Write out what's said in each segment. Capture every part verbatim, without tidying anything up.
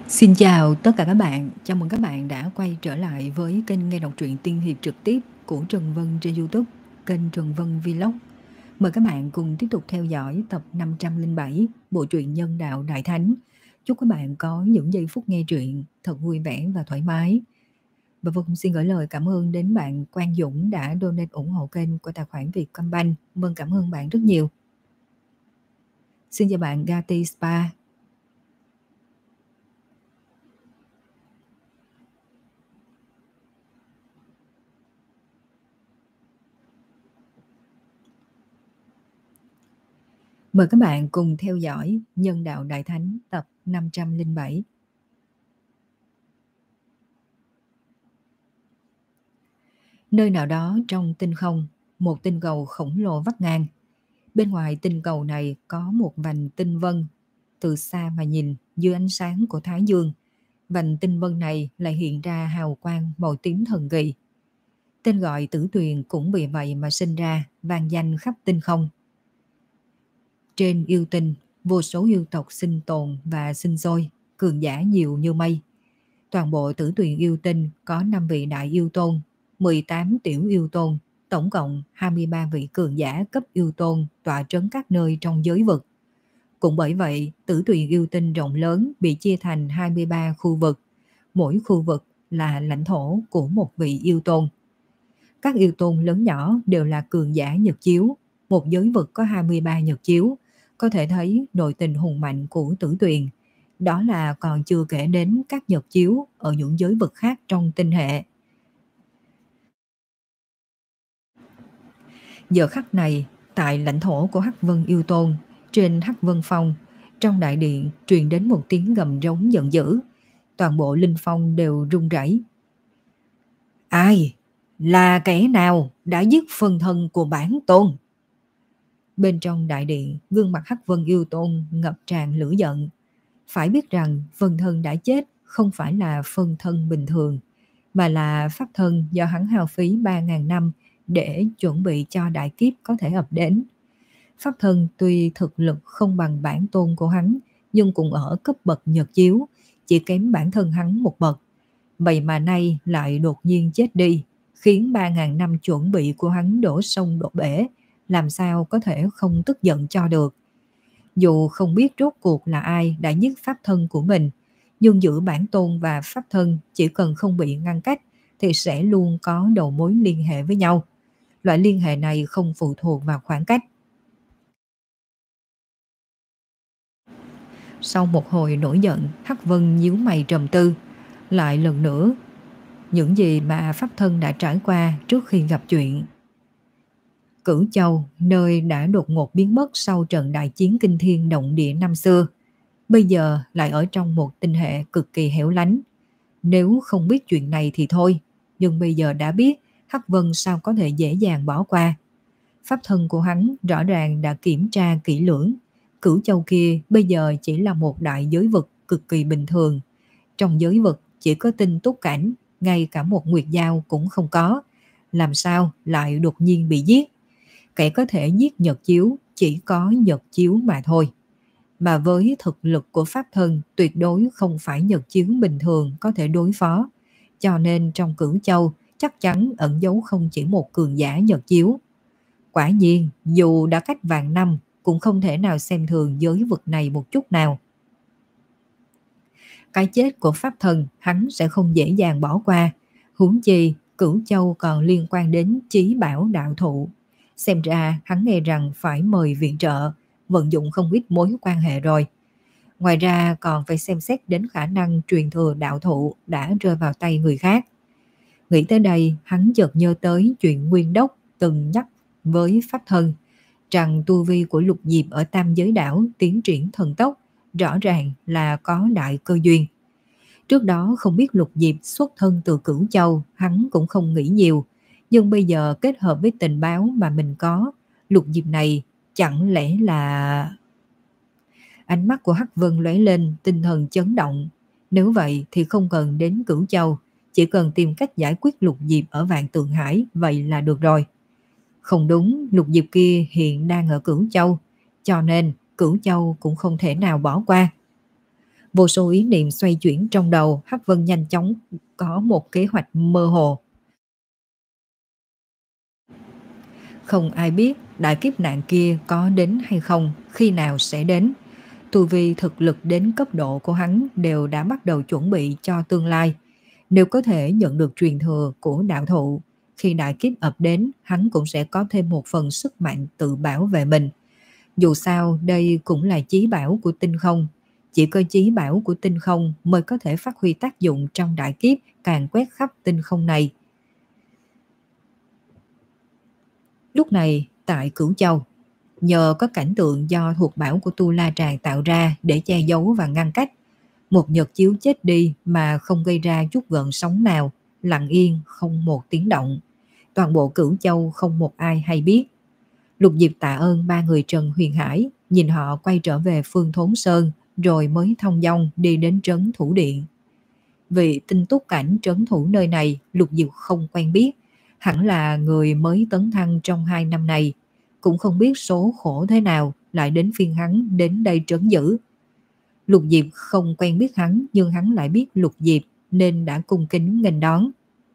Xin chào tất cả các bạn, chào mừng các bạn đã quay trở lại với kênh nghe đọc truyện tiên hiệp trực tiếp của Trần Vân trên YouTube, kênh Trần Vân Vlog. Mời các bạn cùng tiếp tục theo dõi tập năm trăm lẻ bảy bộ truyện Nhân Đạo Đại Thánh. Chúc các bạn có những giây phút nghe truyện thật vui vẻ và thoải mái. Và Vân xin gửi lời cảm ơn đến bạn Quang Dũng đã donate ủng hộ kênh qua tài khoản Vietcombank. Vâng, cảm ơn bạn rất nhiều. Xin chào bạn Gati Spa. Mời các bạn cùng theo dõi Nhân Đạo Đại Thánh tập năm trăm lẻ bảy. Nơi nào đó trong tinh không, một tinh cầu khổng lồ vắt ngang. Bên ngoài tinh cầu này có một vành tinh vân. Từ xa mà nhìn, dưới ánh sáng của Thái Dương, vành tinh vân này lại hiện ra hào quang màu tím thần kỳ. Tên gọi Tử Tuyền cũng vì vậy mà sinh ra, vang danh khắp tinh không. Trên yêu tinh, vô số yêu tộc sinh tồn và sinh sôi, cường giả nhiều như mây. Toàn bộ Tử Tuyền yêu tinh có năm vị đại yêu tôn, mười tám tiểu yêu tôn, tổng cộng hai mươi ba vị cường giả cấp yêu tôn tọa trấn các nơi trong giới vực. Cũng bởi vậy, Tử Tuyền yêu tinh rộng lớn bị chia thành hai mươi ba khu vực, mỗi khu vực là lãnh thổ của một vị yêu tôn. Các yêu tôn lớn nhỏ đều là cường giả nhật chiếu, một giới vực có hai mươi ba nhật chiếu, có thể thấy nội tình hùng mạnh của Tử Tuyền. Đó là còn chưa kể đến các nhật chiếu ở những giới vực khác trong tinh hệ. Giờ khắc này, tại lãnh thổ của Hắc Vân Yêu Tôn, trên Hắc Vân Phong, trong đại điện truyền đến một tiếng gầm rống giận dữ. Toàn bộ linh phong đều run rẩy. Ai? Là kẻ nào đã giết phân thân của bản tôn? Bên trong đại điện, gương mặt Hắc Vân Yêu Tôn ngập tràn lửa giận. Phải biết rằng phân thân đã chết không phải là phân thân bình thường, mà là pháp thân do hắn hao phí ba ngàn năm để chuẩn bị cho đại kiếp có thể ập đến. Pháp thân tuy thực lực không bằng bản tôn của hắn, nhưng cũng ở cấp bậc nhật chiếu, chỉ kém bản thân hắn một bậc. Vậy mà nay lại đột nhiên chết đi, khiến ba ngàn năm chuẩn bị của hắn đổ sông đổ bể, làm sao có thể không tức giận cho được. Dù không biết rốt cuộc là ai đã giết pháp thân của mình, nhưng giữa bản tôn và pháp thân chỉ cần không bị ngăn cách thì sẽ luôn có đầu mối liên hệ với nhau. Loại liên hệ này không phụ thuộc vào khoảng cách. Sau một hồi nổi giận, Hắc Vân nhíu mày trầm tư. Lại lần nữa, những gì mà pháp thân đã trải qua trước khi gặp chuyện. Cửu Châu, nơi đã đột ngột biến mất sau trận đại chiến kinh thiên động địa năm xưa, bây giờ lại ở trong một tinh hệ cực kỳ hẻo lánh. Nếu không biết chuyện này thì thôi, nhưng bây giờ đã biết, Hắc Vân sao có thể dễ dàng bỏ qua. Pháp thân của hắn rõ ràng đã kiểm tra kỹ lưỡng. Cửu Châu kia bây giờ chỉ là một đại giới vực cực kỳ bình thường. Trong giới vực chỉ có tinh túc cảnh, ngay cả một nguyệt giao cũng không có. Làm sao lại đột nhiên bị giết? Kẻ có thể giết nhật chiếu chỉ có nhật chiếu mà thôi. Mà với thực lực của pháp thân tuyệt đối không phải nhật chiếu bình thường có thể đối phó. Cho nên trong Cửu Châu chắc chắn ẩn giấu không chỉ một cường giả nhật chiếu. Quả nhiên, dù đã cách vạn năm, cũng không thể nào xem thường giới vực này một chút nào. Cái chết của pháp thần hắn sẽ không dễ dàng bỏ qua. Huống chi, Cửu Châu còn liên quan đến Chí Bảo đạo thụ. Xem ra hắn nghe rằng phải mời viện trợ, vận dụng không ít mối quan hệ rồi. Ngoài ra còn phải xem xét đến khả năng truyền thừa đạo thụ đã rơi vào tay người khác. Nghĩ tới đây, hắn chợt nhớ tới chuyện Nguyên Đốc từng nhắc với pháp thân, rằng tu vi của Lục Diệp ở Tam Giới Đảo tiến triển thần tốc, rõ ràng là có đại cơ duyên. Trước đó không biết Lục Diệp xuất thân từ Cửu Châu, hắn cũng không nghĩ nhiều, nhưng bây giờ kết hợp với tình báo mà mình có, Lục Diệp này chẳng lẽ là... Ánh mắt của Hắc Vân lóe lên, tinh thần chấn động. Nếu vậy thì không cần đến Cửu Châu, chỉ cần tìm cách giải quyết Lục Diệp ở Vạn Tượng Hải, vậy là được rồi. Không đúng, Lục Diệp kia hiện đang ở Cửu Châu, cho nên Cửu Châu cũng không thể nào bỏ qua. Vô số ý niệm xoay chuyển trong đầu, Hắc Vân nhanh chóng có một kế hoạch mơ hồ. Không ai biết đại kiếp nạn kia có đến hay không, khi nào sẽ đến. Tu vi thực lực đến cấp độ của hắn đều đã bắt đầu chuẩn bị cho tương lai. Nếu có thể nhận được truyền thừa của đạo thụ, khi đại kiếp ập đến, hắn cũng sẽ có thêm một phần sức mạnh tự bảo vệ mình. Dù sao, đây cũng là chí bảo của tinh không. Chỉ có chí bảo của tinh không mới có thể phát huy tác dụng trong đại kiếp càng quét khắp tinh không này. Lúc này, tại Cửu Châu, nhờ có cảnh tượng do thuộc bảo của Tu La Tràng tạo ra để che giấu và ngăn cách, một nhật chiếu chết đi mà không gây ra chút gợn sóng nào, lặng yên không một tiếng động. Toàn bộ Cửu Châu không một ai hay biết. Lục Diệp tạ ơn ba người Trần Huyền Hải, nhìn họ quay trở về Phương Thốn Sơn, rồi mới thông dong đi đến trấn thủ điện. Vị tinh túc cảnh trấn thủ nơi này Lục Diệp không quen biết, hẳn là người mới tấn thăng trong hai năm này, cũng không biết số khổ thế nào lại đến phiên hắn đến đây trấn giữ. Lục Diệp không quen biết hắn, nhưng hắn lại biết Lục Diệp nên đã cung kính nghênh đón.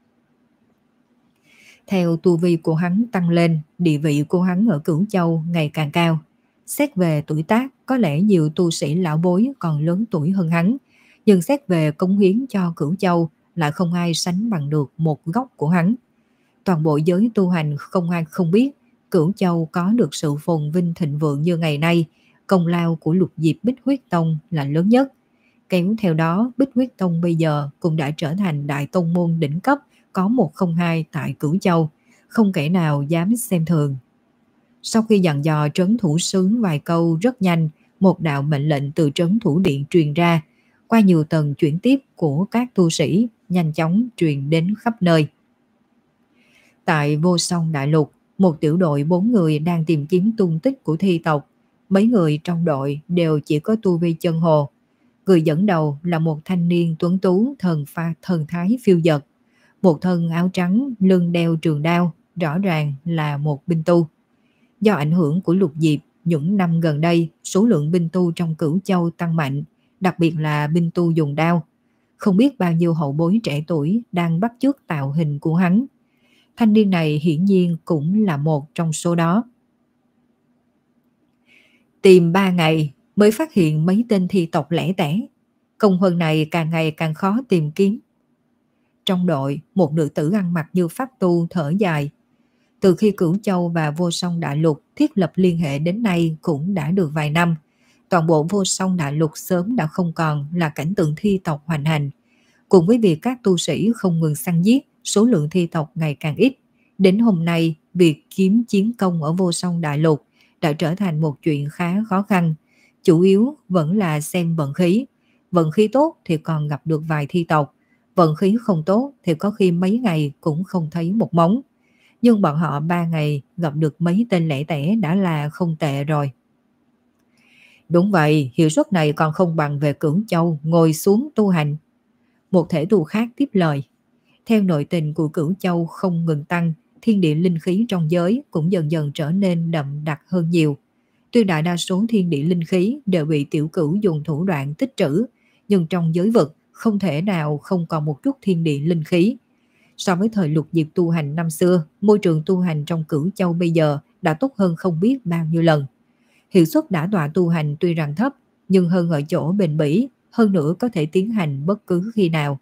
Theo tu vi của hắn tăng lên, địa vị của hắn ở Cửu Châu ngày càng cao. Xét về tuổi tác, có lẽ nhiều tu sĩ lão bối còn lớn tuổi hơn hắn, nhưng xét về cống hiến cho Cửu Châu lại không ai sánh bằng được một góc của hắn. Toàn bộ giới tu hành không ai không biết, Cửu Châu có được sự phồn vinh thịnh vượng như ngày nay, công lao của Lục Diệp Bích Huyết Tông là lớn nhất. Kéo theo đó, Bích Huyết Tông bây giờ cũng đã trở thành đại tông môn đỉnh cấp, có một không hai tại Cửu Châu, không kẻ nào dám xem thường. Sau khi dặn dò trấn thủ sứ vài câu rất nhanh, một đạo mệnh lệnh từ trấn thủ điện truyền ra, qua nhiều tầng chuyển tiếp của các tu sĩ, nhanh chóng truyền đến khắp nơi. Tại Vô Song Đại Lục, một tiểu đội bốn người đang tìm kiếm tung tích của thi tộc. Mấy người trong đội đều chỉ có tu vi chân hồ. Người dẫn đầu là một thanh niên tuấn tú thần pha thần thái phiêu dật. Một thân áo trắng, lưng đeo trường đao, rõ ràng là một binh tu. Do ảnh hưởng của Lục Diệp, những năm gần đây, số lượng binh tu trong Cửu Châu tăng mạnh, đặc biệt là binh tu dùng đao. Không biết bao nhiêu hậu bối trẻ tuổi đang bắt chước tạo hình của hắn. Thanh niên này hiển nhiên cũng là một trong số đó. Tìm ba ngày mới phát hiện mấy tên thi tộc lẻ tẻ. Công huân này càng ngày càng khó tìm kiếm. Trong đội, một nữ tử ăn mặc như pháp tu thở dài. Từ khi Cửu Châu và Vô Song Đại Lục thiết lập liên hệ đến nay cũng đã được vài năm. Toàn bộ Vô Song Đại Lục sớm đã không còn là cảnh tượng thi tộc hoành hành. Cùng với việc các tu sĩ không ngừng săn giết, số lượng thi tộc ngày càng ít. Đến hôm nay, việc kiếm chiến công ở Vô Song Đại Lục đã trở thành một chuyện khá khó khăn. Chủ yếu vẫn là xem vận khí. Vận khí tốt thì còn gặp được vài thi tộc. Vận khí không tốt thì có khi mấy ngày cũng không thấy một móng. Nhưng bọn họ ba ngày gặp được mấy tên lẻ tẻ đã là không tệ rồi. Đúng vậy, hiệu suất này còn không bằng về Cửu Châu ngồi xuống tu hành. Một thể tu khác tiếp lời. Theo nội tình của Cửu Châu không ngừng tăng, thiên địa linh khí trong giới cũng dần dần trở nên đậm đặc hơn nhiều. Tuy đại đa số thiên địa linh khí đều bị tiểu cửu dùng thủ đoạn tích trữ, nhưng trong giới vực không thể nào không còn một chút thiên địa linh khí. So với thời Lục Diệp tu hành năm xưa, môi trường tu hành trong Cửu Châu bây giờ đã tốt hơn không biết bao nhiêu lần. Hiệu suất đã tọa tu hành tuy rằng thấp, nhưng hơn ở chỗ bền bỉ, hơn nữa có thể tiến hành bất cứ khi nào.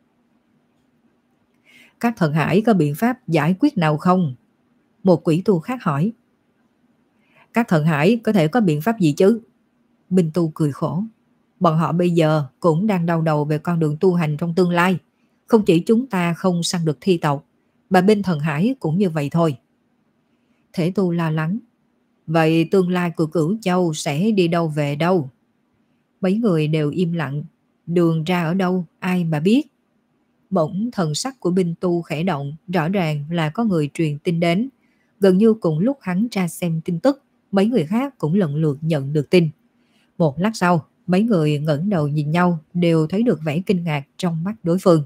Các thần hải có biện pháp giải quyết nào không? Một quỷ tu khác hỏi. Các thần hải có thể có biện pháp gì chứ? Binh tu cười khổ. Bọn họ bây giờ cũng đang đau đầu về con đường tu hành trong tương lai. Không chỉ chúng ta không săn được thi tộc, mà bên thần hải cũng như vậy thôi. Thể tu lo lắng. Vậy tương lai của Cửu Châu sẽ đi đâu về đâu? Mấy người đều im lặng. Đường ra ở đâu ai mà biết. Bỗng thần sắc của binh tu khẽ động, rõ ràng là có người truyền tin đến. Gần như cùng lúc hắn tra xem tin tức, mấy người khác cũng lần lượt nhận được tin. Một lát sau, mấy người ngẩng đầu nhìn nhau, đều thấy được vẻ kinh ngạc trong mắt đối phương.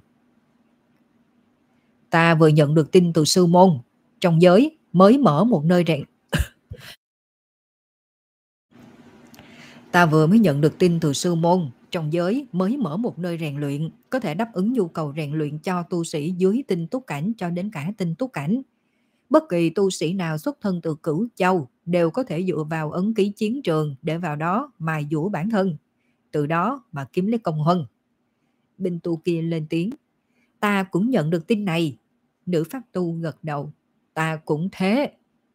Ta vừa nhận được tin từ sư môn, trong giới mới mở một nơi rèn. Ta vừa mới nhận được tin từ sư môn, trong giới mới mở một nơi rèn luyện, có thể đáp ứng nhu cầu rèn luyện cho tu sĩ dưới tinh túc cảnh cho đến cả tinh túc cảnh. Bất kỳ tu sĩ nào xuất thân từ Cửu Châu đều có thể dựa vào ấn ký chiến trường để vào đó mài dũa bản thân, từ đó mà kiếm lấy công huân. Binh tu kia lên tiếng. Ta cũng nhận được tin này. Nữ pháp tu gật đầu. Ta cũng thế.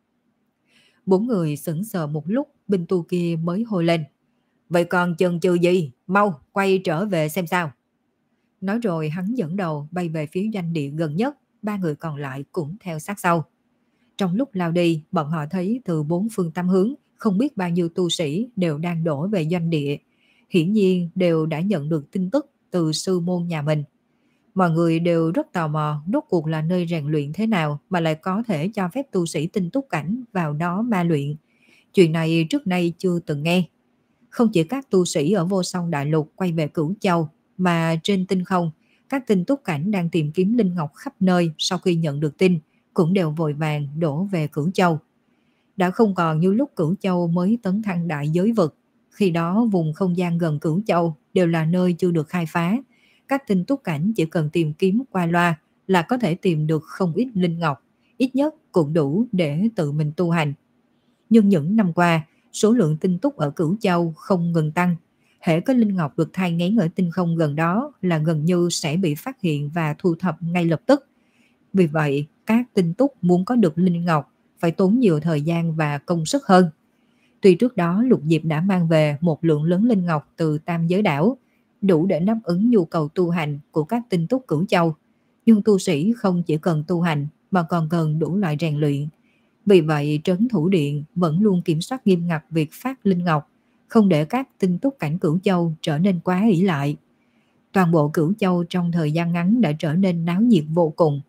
Bốn người sững sờ một lúc, binh tu kia mới hô lên. Vậy còn chần chừ gì? Mau, quay trở về xem sao. Nói rồi hắn dẫn đầu bay về phía doanh địa gần nhất, ba người còn lại cũng theo sát sau. Trong lúc lao đi, bọn họ thấy từ bốn phương tám hướng, không biết bao nhiêu tu sĩ đều đang đổ về doanh địa. Hiển nhiên đều đã nhận được tin tức từ sư môn nhà mình. Mọi người đều rất tò mò rốt cuộc là nơi rèn luyện thế nào mà lại có thể cho phép tu sĩ tinh túc cảnh vào đó ma luyện. Chuyện này trước nay chưa từng nghe. Không chỉ các tu sĩ ở Vô Song Đại Lục quay về Cửu Châu, mà trên tinh không, các tinh túc cảnh đang tìm kiếm linh ngọc khắp nơi sau khi nhận được tin, cũng đều vội vàng đổ về Cửu Châu. Đã không còn như lúc Cửu Châu mới tấn thăng đại giới vực. Khi đó vùng không gian gần Cửu Châu đều là nơi chưa được khai phá. Các tinh túc cảnh chỉ cần tìm kiếm qua loa là có thể tìm được không ít linh ngọc, ít nhất cũng đủ để tự mình tu hành. Nhưng những năm qua, số lượng tinh túc ở Cửu Châu không ngừng tăng. Hễ có linh ngọc được thai nghén ở tinh không gần đó là gần như sẽ bị phát hiện và thu thập ngay lập tức. Vì vậy, các tinh túc muốn có được linh ngọc phải tốn nhiều thời gian và công sức hơn. Tuy trước đó Lục Diệp đã mang về một lượng lớn linh ngọc từ Tam Giới Đảo, đủ để đáp ứng nhu cầu tu hành của các tinh túc Cửu Châu, nhưng tu sĩ không chỉ cần tu hành mà còn cần đủ loại rèn luyện. Vì vậy Trấn Thủ Điện vẫn luôn kiểm soát nghiêm ngặt việc phát linh ngọc, không để các tinh túc cảnh Cửu Châu trở nên quá ỷ lại. Toàn bộ Cửu Châu trong thời gian ngắn đã trở nên náo nhiệt vô cùng.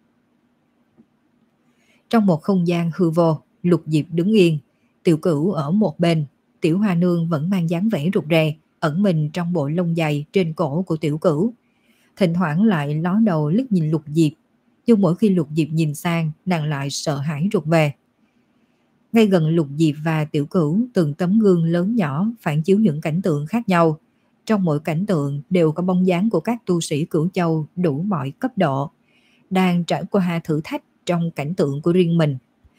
Trong một không gian hư vô, Lục Diệp đứng yên, Tiểu Cửu ở một bên, Tiểu Hoa Nương vẫn mang dáng vẻ rụt rè, ẩn mình trong bộ lông dày trên cổ của Tiểu Cửu. Thỉnh thoảng lại ló đầu liếc nhìn Lục Diệp, nhưng mỗi khi Lục Diệp nhìn sang, nàng lại sợ hãi rụt về. Ngay gần Lục Diệp và Tiểu Cửu, từng tấm gương lớn nhỏ phản chiếu những cảnh tượng khác nhau. Trong mỗi cảnh tượng đều có bóng dáng của các tu sĩ Cửu Châu đủ mọi cấp độ, đang trải qua thử thách trong cảnh tượng của riêng mình.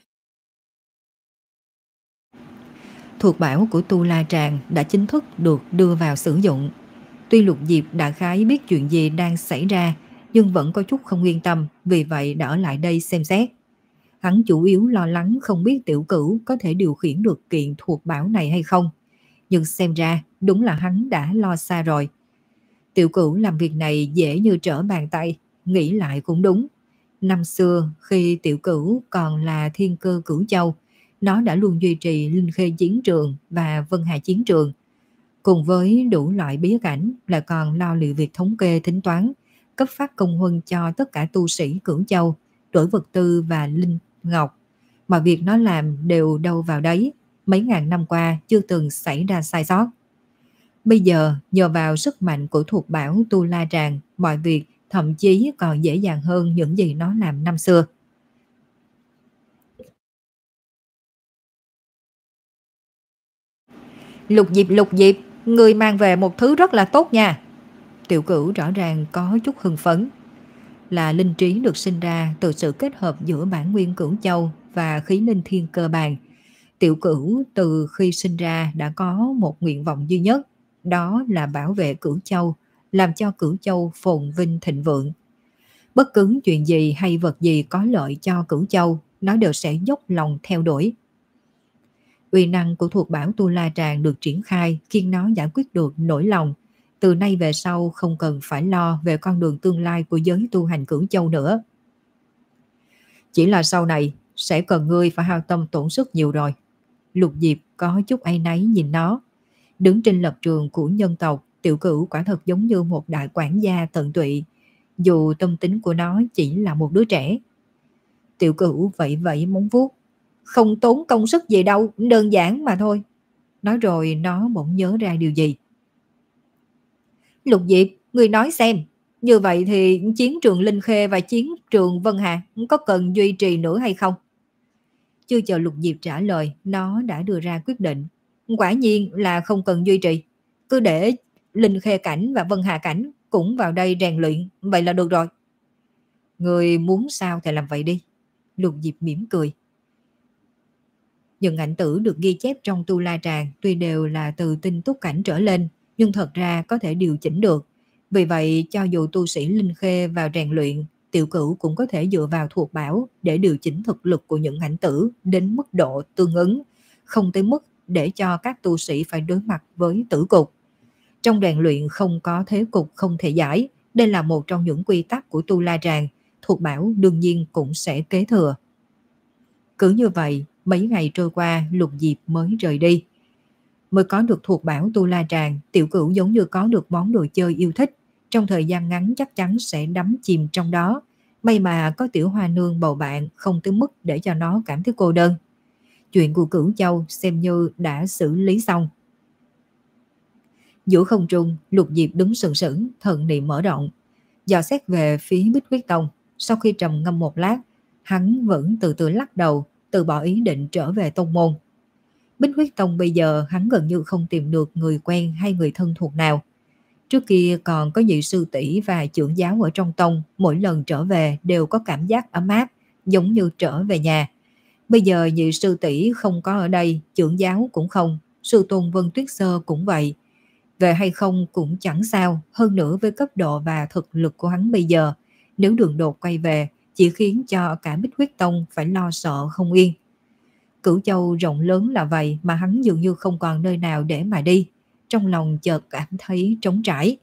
Thuộc bảo của Tu La Tràng đã chính thức được đưa vào sử dụng. Tuy Lục Diệp đã khái biết chuyện gì đang xảy ra, nhưng vẫn có chút không yên tâm, vì vậy đã ở lại đây xem xét. Hắn chủ yếu lo lắng không biết Tiểu Cửu có thể điều khiển được kiện thuộc bảo này hay không. Nhưng xem ra đúng là hắn đã lo xa rồi. Tiểu Cửu làm việc này dễ như trở bàn tay, nghĩ lại cũng đúng. Năm xưa khi Tiểu Cửu còn là Thiên Cơ Cửu Châu, nó đã luôn duy trì Linh Khê Chiến Trường và Vân Hà Chiến Trường. Cùng với đủ loại bí cảnh lại còn lo liệu việc thống kê tính toán, cấp phát công huân cho tất cả tu sĩ Cửu Châu, đổi vật tư và linh ngọc. Mà việc nó làm đều đâu vào đấy, mấy ngàn năm qua chưa từng xảy ra sai sót. Bây giờ nhờ vào sức mạnh của thuộc bảo Tu La Tràng, mọi việc thậm chí còn dễ dàng hơn những gì nó làm năm xưa. Lục Diệp, Lục Diệp, người mang về một thứ rất là tốt nha. Tiểu Cửu rõ ràng có chút hưng phấn. Là linh trí được sinh ra từ sự kết hợp giữa bản nguyên Cửu Châu và khí linh thiên cơ bản. Tiểu Cửu từ khi sinh ra đã có một nguyện vọng duy nhất, đó là bảo vệ Cửu Châu, làm cho Cửu Châu phồn vinh thịnh vượng. Bất cứ chuyện gì hay vật gì có lợi cho Cửu Châu, nó đều sẽ dốc lòng theo đuổi. Uy năng của thuộc bảo Tu La Tràng được triển khai khiến nó giải quyết được nỗi lòng. Từ nay về sau không cần phải lo về con đường tương lai của giới tu hành Cửu Châu nữa. Chỉ là sau này sẽ cần ngươi phải hao tâm tổn sức nhiều rồi. Lục Diệp có chút áy náy nhìn nó. Đứng trên lập trường của nhân tộc, Tiểu Cửu quả thật giống như một đại quản gia tận tụy, dù tâm tính của nó chỉ là một đứa trẻ. Tiểu Cửu vẫy vẫy móng vuốt. Không tốn công sức gì đâu, đơn giản mà thôi. Nói rồi nó bỗng nhớ ra điều gì. Lục Diệp, người nói xem, như vậy thì chiến trường Linh Khê và chiến trường Vân Hà có cần duy trì nữa hay không? Chưa chờ Lục Diệp trả lời, nó đã đưa ra quyết định. Quả nhiên là không cần duy trì. Cứ để Linh Khê Cảnh và Vân Hà Cảnh cũng vào đây rèn luyện, vậy là được rồi. Người muốn sao thì làm vậy đi. Lục Diệp mỉm cười. Những ảnh tử được ghi chép trong Tu La Tràng tuy đều là từ tinh túc cảnh trở lên, nhưng thật ra có thể điều chỉnh được. Vì vậy, cho dù tu sĩ Linh Khê vào rèn luyện, Tiểu Cửu cũng có thể dựa vào thuộc bảo để điều chỉnh thực lực của những ảnh tử đến mức độ tương ứng, không tới mức để cho các tu sĩ phải đối mặt với tử cục. Trong rèn luyện không có thế cục không thể giải, đây là một trong những quy tắc của Tu La Tràng, thuộc bảo đương nhiên cũng sẽ kế thừa. Cứ như vậy, mấy ngày trôi qua, Lục Diệp mới rời đi. Mới có được thuộc bảo Tu La Tràng, Tiểu Cửu giống như có được món đồ chơi yêu thích, trong thời gian ngắn chắc chắn sẽ đắm chìm trong đó. May mà có Tiểu Hoa Nương bầu bạn, không tới mức để cho nó cảm thấy cô đơn. Chuyện của Cửu Châu xem như đã xử lý xong. Giữa không trung, Lục Diệp đứng sừng sững, thần niệm mở rộng, dò xét về phía Bích Huyết Tông. Sau khi trầm ngâm một lát, hắn vẫn từ từ lắc đầu, từ bỏ ý định trở về tông môn. Bích Huyết Tông bây giờ hắn gần như không tìm được người quen hay người thân thuộc nào. Trước kia còn có nhị sư tỷ và trưởng giáo ở trong tông, mỗi lần trở về đều có cảm giác ấm áp, giống như trở về nhà. Bây giờ nhị sư tỷ không có ở đây, trưởng giáo cũng không, sư tôn Vân Tuyết Sơ cũng vậy. Về hay không cũng chẳng sao, hơn nữa với cấp độ và thực lực của hắn bây giờ, nếu đường đột quay về chỉ khiến cho cả Bích Huyết Tông phải lo sợ không yên. Cửu Châu rộng lớn là vậy mà hắn dường như không còn nơi nào để mà đi, trong lòng chợt cảm thấy trống trải.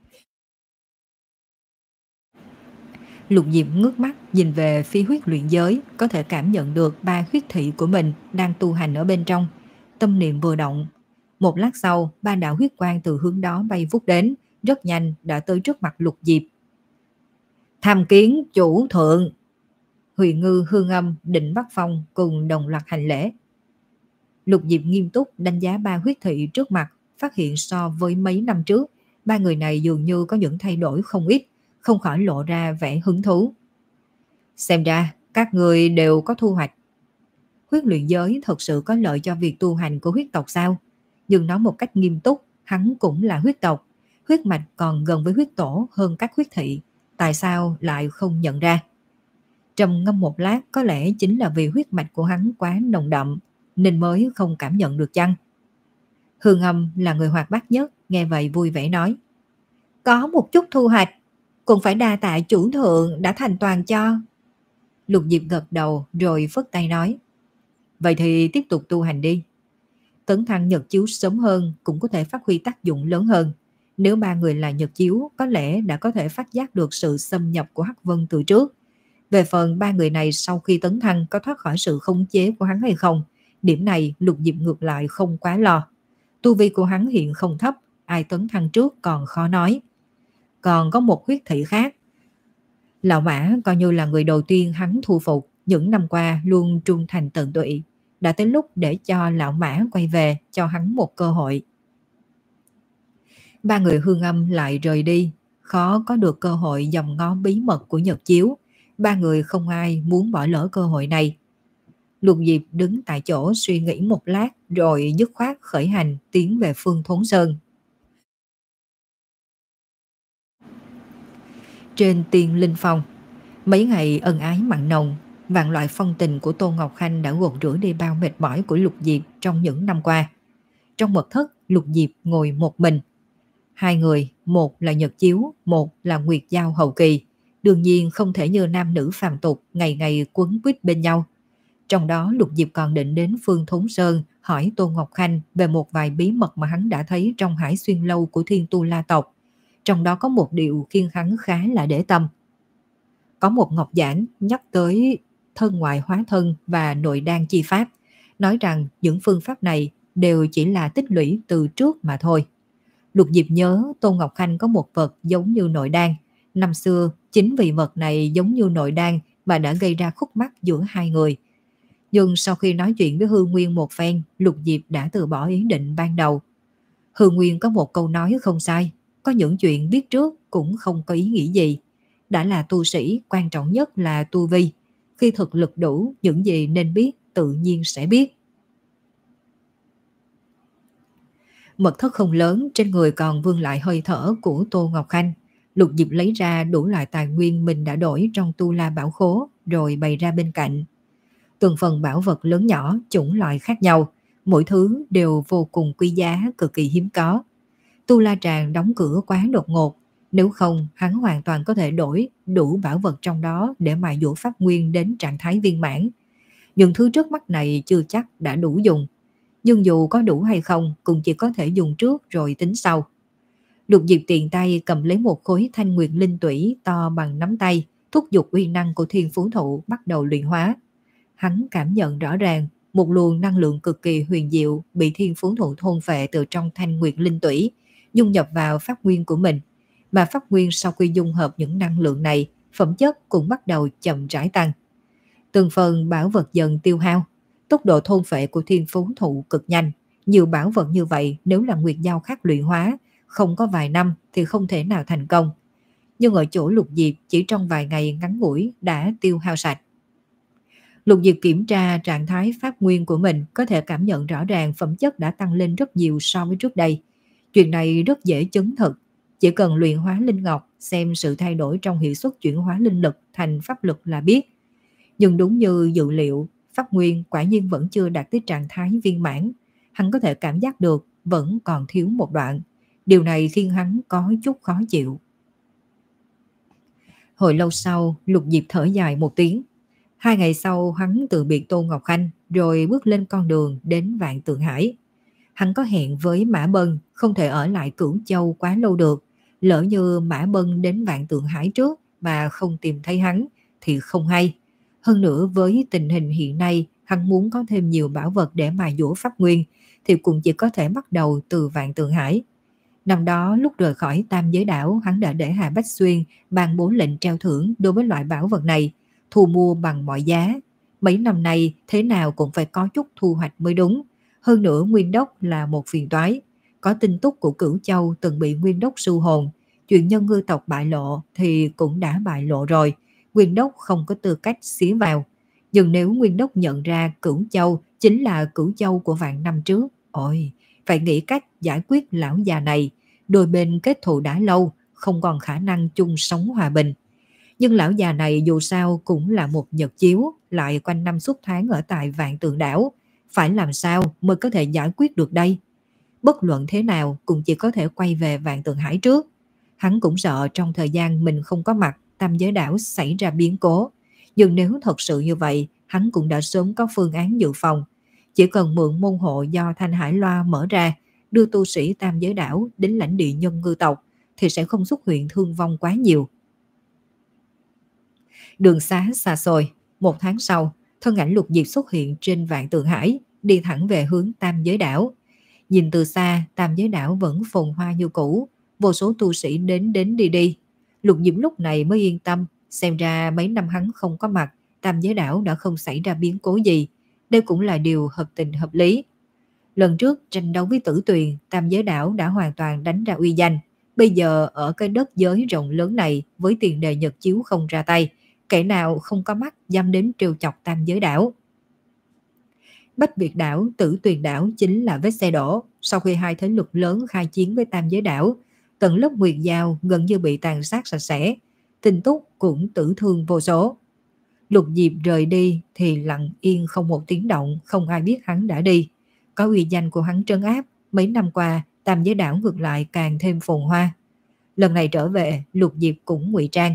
Lục Diệp ngước mắt nhìn về phía huyết luyện giới, có thể cảm nhận được ba huyết thị của mình đang tu hành ở bên trong. Tâm niệm vừa động, một lát sau, ba đạo huyết quang từ hướng đó bay vút đến, rất nhanh đã tới trước mặt Lục Diệp. Tham kiến chủ thượng. Huyền Ngư, Hương Âm, Định Bắc Phong cùng đồng loạt hành lễ. Lục Diệp nghiêm túc đánh giá ba huyết thị trước mặt, phát hiện so với mấy năm trước, ba người này dường như có những thay đổi không ít, không khỏi lộ ra vẻ hứng thú. Xem ra, các người đều có thu hoạch. Huyết luyện giới thật sự có lợi cho việc tu hành của huyết tộc sao? Nhưng nói một cách nghiêm túc, hắn cũng là huyết tộc, huyết mạch còn gần với huyết tổ hơn các huyết thị, tại sao lại không nhận ra? Trầm ngâm một lát, có lẽ chính là vì huyết mạch của hắn quá nồng đậm, nên mới không cảm nhận được chăng? Hương Âm là người hoạt bát nhất, nghe vậy vui vẻ nói. Có một chút thu hoạch, cũng phải đa tạ chủ thượng đã thành toàn cho. Lục Diệp gật đầu rồi phất tay nói. Vậy thì tiếp tục tu hành đi. Tấn thăng nhật chiếu sớm hơn cũng có thể phát huy tác dụng lớn hơn. Nếu ba người là nhật chiếu, có lẽ đã có thể phát giác được sự xâm nhập của Hắc Vân từ trước. Về phần ba người này sau khi tấn thăng có thoát khỏi sự khống chế của hắn hay không, điểm này Lục Diệp ngược lại không quá lo. Tu vi của hắn hiện không thấp, ai tấn thăng trước còn khó nói. Còn có một huyết thị khác. Lão Mã coi như là người đầu tiên hắn thu phục, những năm qua luôn trung thành tận tụy. Đã tới lúc để cho Lão Mã quay về, cho hắn một cơ hội. Ba người Hương Âm lại rời đi, khó có được cơ hội dòm ngó bí mật của Nhật Chiếu. Ba người không ai muốn bỏ lỡ cơ hội này. Lục Diệp đứng tại chỗ suy nghĩ một lát rồi dứt khoát khởi hành tiến về phương Thốn Sơn. Trên Tiên Linh Phong, mấy ngày ân ái mặn nồng, vạn loại phong tình của Tô Ngọc Khanh đã gột rửa đi bao mệt mỏi của Lục Diệp trong những năm qua. Trong mật thất, Lục Diệp ngồi một mình. Hai người, một là Nhật Chiếu, một là Nguyệt Giao hậu kỳ, đương nhiên không thể như nam nữ phàm tục ngày ngày quấn quýt bên nhau. Trong đó Lục Diệp còn định đến Phương Thốn Sơn hỏi Tô Ngọc Khanh về một vài bí mật mà hắn đã thấy trong Hải Xuyên Lâu của Thiên Tu La tộc. Trong đó có một điều khiến hắn khá là để tâm. Có một ngọc giảng nhắc tới thân ngoại hóa thân và nội đan chi pháp, nói rằng những phương pháp này đều chỉ là tích lũy từ trước mà thôi. Lục Diệp nhớ Tô Ngọc Khanh có một vật giống như nội đan. Năm xưa, chính vì vật này giống như nội đan mà đã gây ra khúc mắc giữa hai người. Nhưng sau khi nói chuyện với Hương Nguyên một phen, Lục Diệp đã từ bỏ ý định ban đầu. Hương Nguyên có một câu nói không sai, có những chuyện biết trước cũng không có ý nghĩa gì. Đã là tu sĩ, quan trọng nhất là tu vi. Khi thực lực đủ, những gì nên biết tự nhiên sẽ biết. Mật thất không lớn, trên người còn vương lại hơi thở của Tô Ngọc Khanh. Lục Diệp lấy ra đủ loại tài nguyên mình đã đổi trong tu la bảo khố rồi bày ra bên cạnh. Từng phần bảo vật lớn nhỏ, chủng loại khác nhau, mỗi thứ đều vô cùng quý giá, cực kỳ hiếm có. Tu la tràng đóng cửa quá đột ngột, nếu không hắn hoàn toàn có thể đổi đủ bảo vật trong đó để mài dũa pháp nguyên đến trạng thái viên mãn. Những thứ trước mắt này chưa chắc đã đủ dùng, nhưng dù có đủ hay không cũng chỉ có thể dùng trước rồi tính sau. Lục Diệp tiện tay cầm lấy một khối thanh nguyệt linh tủy to bằng nắm tay, thúc giục uy năng của thiên phú thụ bắt đầu luyện hóa. Hắn cảm nhận rõ ràng một luồng năng lượng cực kỳ huyền diệu bị thiên phú thụ thôn phệ từ trong thanh nguyệt linh tủy, dung nhập vào pháp nguyên của mình. Mà pháp nguyên sau khi dung hợp những năng lượng này, phẩm chất cũng bắt đầu chậm rãi tăng. Từng phần bảo vật dần tiêu hao, tốc độ thôn phệ của thiên phú thụ cực nhanh. Nhiều bảo vật như vậy nếu là nguyệt giao khắc luyện hóa, không có vài năm thì không thể nào thành công. Nhưng ở chỗ Lục Diệp chỉ trong vài ngày ngắn ngủi đã tiêu hao sạch. Lục Diệp kiểm tra trạng thái pháp nguyên của mình, có thể cảm nhận rõ ràng phẩm chất đã tăng lên rất nhiều so với trước đây. Chuyện này rất dễ chứng thực, chỉ cần luyện hóa linh ngọc, xem sự thay đổi trong hiệu suất chuyển hóa linh lực thành pháp lực là biết. Nhưng đúng như dự liệu, pháp nguyên quả nhiên vẫn chưa đạt tới trạng thái viên mãn. Hắn có thể cảm giác được vẫn còn thiếu một đoạn. Điều này khiến hắn có chút khó chịu. Hồi lâu sau, Lục Diệp thở dài một tiếng. Hai ngày sau, hắn từ biệt Tô Ngọc Khanh rồi bước lên con đường đến Vạn Tượng Hải. Hắn có hẹn với Mã Bân không thể ở lại Cửu Châu quá lâu được. Lỡ như Mã Bân đến Vạn Tượng Hải trước mà không tìm thấy hắn thì không hay. Hơn nữa với tình hình hiện nay, hắn muốn có thêm nhiều bảo vật để mài dũa pháp nguyên thì cũng chỉ có thể bắt đầu từ Vạn Tượng Hải. Năm đó lúc rời khỏi Tam Giới Đảo, hắn đã để Hà Bách Xuyên ban bố lệnh treo thưởng đối với loại bảo vật này, thu mua bằng mọi giá. Mấy năm nay thế nào cũng phải có chút thu hoạch mới đúng. Hơn nữa Nguyên Đốc là một phiền toái. Có tin tức của Cửu Châu từng bị Nguyên Đốc sưu hồn. Chuyện nhân ngư tộc bại lộ thì cũng đã bại lộ rồi. Nguyên Đốc không có tư cách xía vào. Nhưng nếu Nguyên Đốc nhận ra Cửu Châu chính là Cửu Châu của vạn năm trước, ôi, phải nghĩ cách giải quyết lão già này. Đôi bên kết thù đã lâu, không còn khả năng chung sống hòa bình. Nhưng lão già này dù sao cũng là một nhật chiếu, lại quanh năm suốt tháng ở tại Vạn Tượng Đảo. Phải làm sao mới có thể giải quyết được đây? Bất luận thế nào cũng chỉ có thể quay về Vạn Tượng Hải trước. Hắn cũng sợ trong thời gian mình không có mặt, Tam Giới Đảo xảy ra biến cố. Nhưng nếu thật sự như vậy, hắn cũng đã sớm có phương án dự phòng. Chỉ cần mượn môn hộ do Thanh Hải Loa mở ra, đưa tu sĩ Tam Giới Đảo đến lãnh địa nhân ngư tộc, thì sẽ không xuất hiện thương vong quá nhiều. Đường xá xa xôi, một tháng sau, thân ảnh Lục Diệp xuất hiện trên Vạn Tượng Hải, đi thẳng về hướng Tam Giới Đảo. Nhìn từ xa, Tam Giới Đảo vẫn phồn hoa như cũ, vô số tu sĩ đến đến đi đi. Lục Diệp lúc này mới yên tâm, xem ra mấy năm hắn không có mặt, Tam Giới Đảo đã không xảy ra biến cố gì. Đây cũng là điều hợp tình hợp lý. Lần trước tranh đấu với Tử Tuyền, Tam Giới Đảo đã hoàn toàn đánh ra uy danh. Bây giờ ở cái đất giới rộng lớn này, với tiền đề nhật chiếu không ra tay, kẻ nào không có mắt dám đến trêu chọc Tam Giới Đảo. Bách Việt Đảo, Tử Tuyền Đảo chính là vết xe đổ. Sau khi hai thế lực lớn khai chiến với Tam Giới Đảo, tầng lớp Nguyệt Giao gần như bị tàn sát sạch sẽ, Tinh Túc cũng tử thương vô số. Lục Diệp rời đi thì lặng yên không một tiếng động, không ai biết hắn đã đi. Có uy danh của hắn trấn áp, mấy năm qua Tam Giới Đảo ngược lại càng thêm phồn hoa. Lần này trở về, Lục Diệp cũng ngụy trang.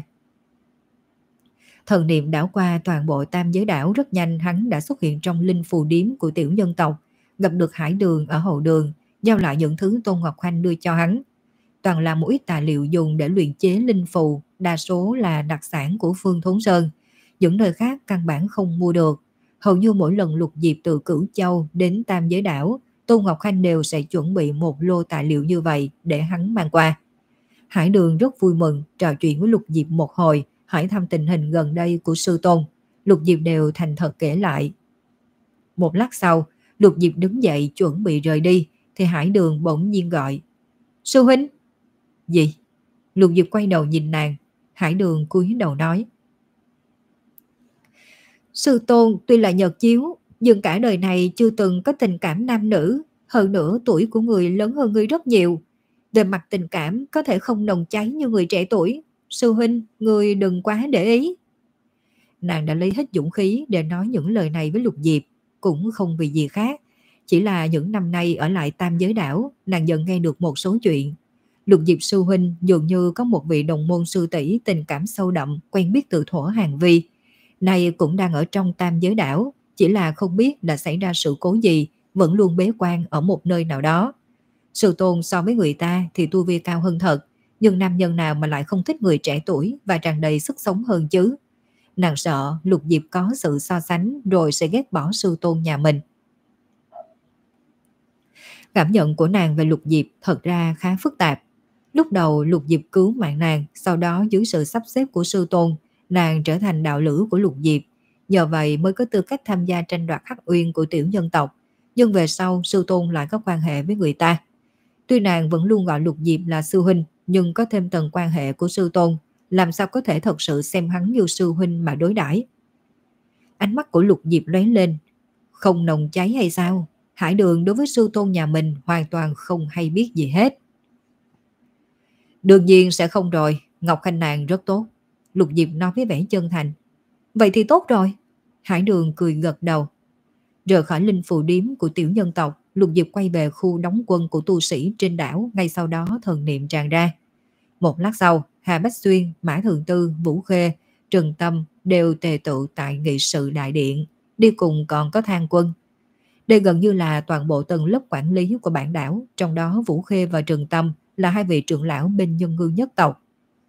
Thần niệm đảo qua toàn bộ Tam Giới Đảo, rất nhanh hắn đã xuất hiện trong linh phù điếm của tiểu nhân tộc, gặp được Hải Đường ở hậu đường, giao lại những thứ Tôn Ngọc Khanh đưa cho hắn. Toàn là một ít tài liệu dùng để luyện chế linh phù, đa số là đặc sản của Phương Thốn Sơn. Những nơi khác căn bản không mua được. Hầu như mỗi lần Lục Diệp từ Cửu Châu đến Tam Giới Đảo, Tôn Ngọc Khanh đều sẽ chuẩn bị một lô tài liệu như vậy để hắn mang qua. Hải Đường rất vui mừng, trò chuyện với Lục Diệp một hồi, hỏi thăm tình hình gần đây của sư tôn. Lục Diệp đều thành thật kể lại. Một lát sau, Lục Diệp đứng dậy chuẩn bị rời đi, thì Hải Đường bỗng nhiên gọi. Sư huynh! Gì? Lục Diệp quay đầu nhìn nàng. Hải Đường cúi đầu nói. Sư tôn tuy là nhật chiếu, nhưng cả đời này chưa từng có tình cảm nam nữ. Hơn nữa tuổi của người lớn hơn ngươi rất nhiều. Về mặt tình cảm có thể không nồng cháy như người trẻ tuổi. Sư huynh, ngươi đừng quá để ý. Nàng đã lấy hết dũng khí để nói những lời này với Lục Diệp, cũng không vì gì khác. Chỉ là những năm nay ở lại Tam Giới Đảo, nàng dần nghe được một số chuyện. Lục Diệp sư huynh dường như có một vị đồng môn sư tỷ tình cảm sâu đậm, quen biết từ thuở hàng vi. Nay cũng đang ở trong Tam Giới Đảo, chỉ là không biết đã xảy ra sự cố gì, vẫn luôn bế quan ở một nơi nào đó. Sư tôn so với người ta thì tu vi cao hơn thật, nhưng nam nhân nào mà lại không thích người trẻ tuổi và tràn đầy sức sống hơn chứ. Nàng sợ Lục Diệp có sự so sánh rồi sẽ ghét bỏ sư tôn nhà mình. Cảm nhận của nàng về Lục Diệp thật ra khá phức tạp. Lúc đầu Lục Diệp cứu mạng nàng, sau đó dưới sự sắp xếp của sư tôn, nàng trở thành đạo lữ của Lục Diệp. Nhờ vậy mới có tư cách tham gia tranh đoạt Hắc Uyên của tiểu nhân tộc. Nhưng về sau sư tôn lại có quan hệ với người ta. Tuy nàng vẫn luôn gọi Lục Diệp là sư huynh, nhưng có thêm tầng quan hệ của sư tôn, làm sao có thể thật sự xem hắn như sư huynh mà đối đãi. Ánh mắt của Lục Diệp lóe lên. Không nồng cháy hay sao? Hải Đường đối với sư tôn nhà mình hoàn toàn không hay biết gì hết. Đương nhiên sẽ không rồi, Ngọc Khanh nàng rất tốt. Lục Diệp nói với vẻ chân thành. Vậy thì tốt rồi. Hải Đường cười gật đầu. Rời khỏi linh phù điếm của tiểu nhân tộc, Lục Diệp quay về khu đóng quân của tu sĩ trên đảo, ngay sau đó thần niệm tràn ra. Một lát sau, Hà Bách Xuyên, Mã Thường Tư, Vũ Khê, Trần Tâm đều tề tụ tại nghị sự đại điện, đi cùng còn có Thang Quân. Đây gần như là toàn bộ tầng lớp quản lý của bản đảo, trong đó Vũ Khê và Trần Tâm là hai vị trưởng lão bên nhân ngư nhất tộc.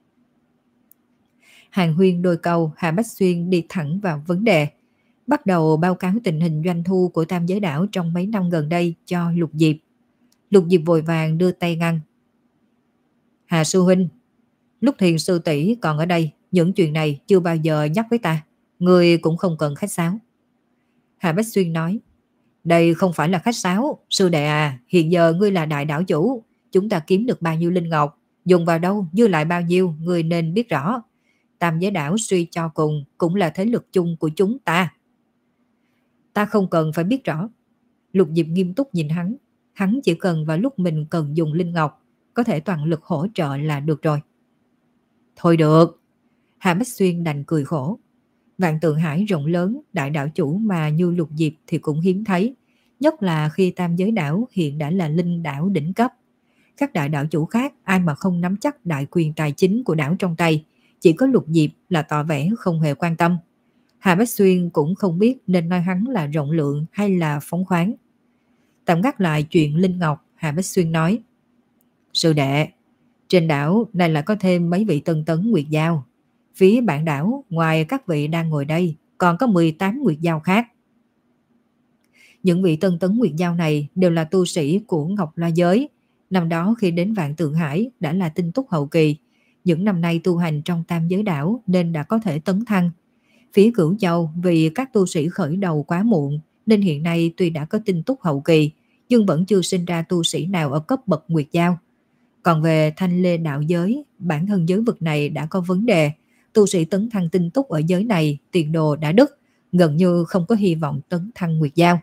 Hàng huyên đôi câu, Hà Bách Xuyên đi thẳng vào vấn đề. Bắt đầu báo cáo tình hình doanh thu của Tam Giới Đảo trong mấy năm gần đây cho Lục Diệp. Lục Diệp vội vàng đưa tay ngăn. Hà sư huynh, lúc Thiền sư tỷ còn ở đây, những chuyện này chưa bao giờ nhắc với ta. Người cũng không cần khách sáo. Hà Bách Xuyên nói. Đây không phải là khách sáo, sư đệ à, hiện giờ ngươi là đại đảo chủ, chúng ta kiếm được bao nhiêu linh ngọc, dùng vào đâu, dư lại bao nhiêu, ngươi nên biết rõ. Tam Giới Đảo suy cho cùng cũng là thế lực chung của chúng ta. Ta không cần phải biết rõ. Lục Diệp nghiêm túc nhìn hắn, hắn chỉ cần vào lúc mình cần dùng linh ngọc, có thể toàn lực hỗ trợ là được rồi. Thôi được. Hà Bách Xuyên đành cười khổ. Vạn Tượng Hải rộng lớn, đại đảo chủ mà như Lục Diệp thì cũng hiếm thấy, nhất là khi Tam Giới Đảo hiện đã là linh đảo đỉnh cấp. Các đại đảo chủ khác ai mà không nắm chắc đại quyền tài chính của đảo trong tay, chỉ có Lục Diệp là tỏ vẻ không hề quan tâm. Hà Bách Xuyên cũng không biết nên nói hắn là rộng lượng hay là phóng khoáng. Tạm gác lại chuyện Linh Ngọc, Hà Bách Xuyên nói. Sư đệ, trên đảo này là có thêm mấy vị tân tấn nguyệt giao. Phía bản đảo, ngoài các vị đang ngồi đây, còn có mười tám nguyệt giao khác. Những vị tân tấn nguyệt giao này đều là tu sĩ của Ngọc La Giới. Năm đó khi đến Vạn Tượng Hải đã là tinh túc hậu kỳ. Những năm nay tu hành trong Tam Giới Đảo nên đã có thể tấn thăng. Phía Cửu Châu vì các tu sĩ khởi đầu quá muộn nên hiện nay tuy đã có tinh túc hậu kỳ nhưng vẫn chưa sinh ra tu sĩ nào ở cấp bậc nguyệt giao. Còn về Thanh Lê đạo giới, bản thân giới vực này đã có vấn đề. Tu sĩ tấn thăng tinh túc ở giới này tiền đồ đã đứt, gần như không có hy vọng tấn thăng nguyệt giao.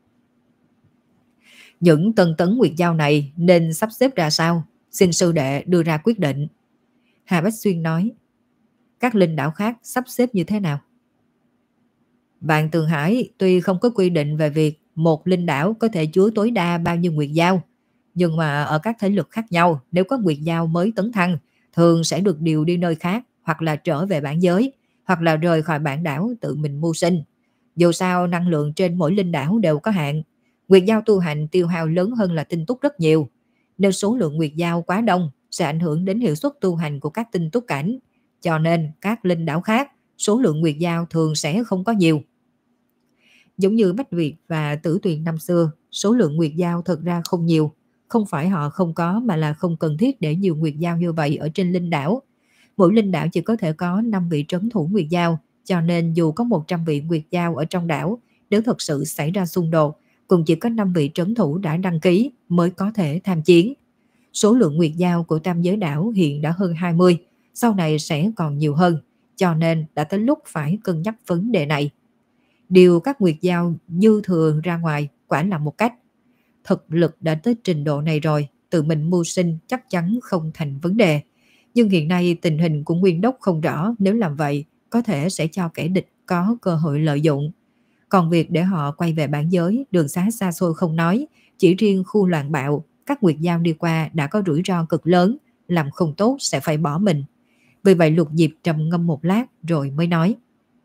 Những tân tấn nguyệt giao này nên sắp xếp ra sao? Xin sư đệ đưa ra quyết định. Hà Bách Xuyên nói. Các linh đảo khác sắp xếp như thế nào? Vạn Tường Hải tuy không có quy định về việc một linh đảo có thể chứa tối đa bao nhiêu nguyệt giao, nhưng mà ở các thế lực khác nhau, nếu có nguyệt giao mới tấn thăng, thường sẽ được điều đi nơi khác, hoặc là trở về bản giới, hoặc là rời khỏi bản đảo tự mình mưu sinh. Dù sao năng lượng trên mỗi linh đảo đều có hạn, nguyệt giao tu hành tiêu hao lớn hơn là tinh túc rất nhiều. Nếu số lượng nguyệt giao quá đông sẽ ảnh hưởng đến hiệu suất tu hành của các tinh túc cảnh, cho nên các linh đảo khác số lượng nguyệt giao thường sẽ không có nhiều. Giống như Bách Việt và Tử Tuyền năm xưa, số lượng nguyệt giao thật ra không nhiều, không phải họ không có mà là không cần thiết để nhiều nguyệt giao như vậy ở trên linh đảo. Mỗi linh đảo chỉ có thể có năm vị trấn thủ nguyệt giao, cho nên dù có một trăm vị nguyệt giao ở trong đảo, nếu thật sự xảy ra xung đột, cũng chỉ có năm vị trấn thủ đã đăng ký mới có thể tham chiến. Số lượng nguyệt giao của Tam Giới Đảo hiện đã hơn hai mươi, sau này sẽ còn nhiều hơn, cho nên đã tới lúc phải cân nhắc vấn đề này. Điều các nguyệt giao dư thừa ra ngoài quả là một cách. Thực lực đã tới trình độ này rồi, tự mình mưu sinh chắc chắn không thành vấn đề. Nhưng hiện nay tình hình của Nguyên Đốc không rõ, nếu làm vậy có thể sẽ cho kẻ địch có cơ hội lợi dụng. Còn việc để họ quay về bản giới, đường xá xa xôi không nói, chỉ riêng khu loạn bạo, các nguyệt giao đi qua đã có rủi ro cực lớn, làm không tốt sẽ phải bỏ mình. Vì vậy Lục Diệp trầm ngâm một lát rồi mới nói: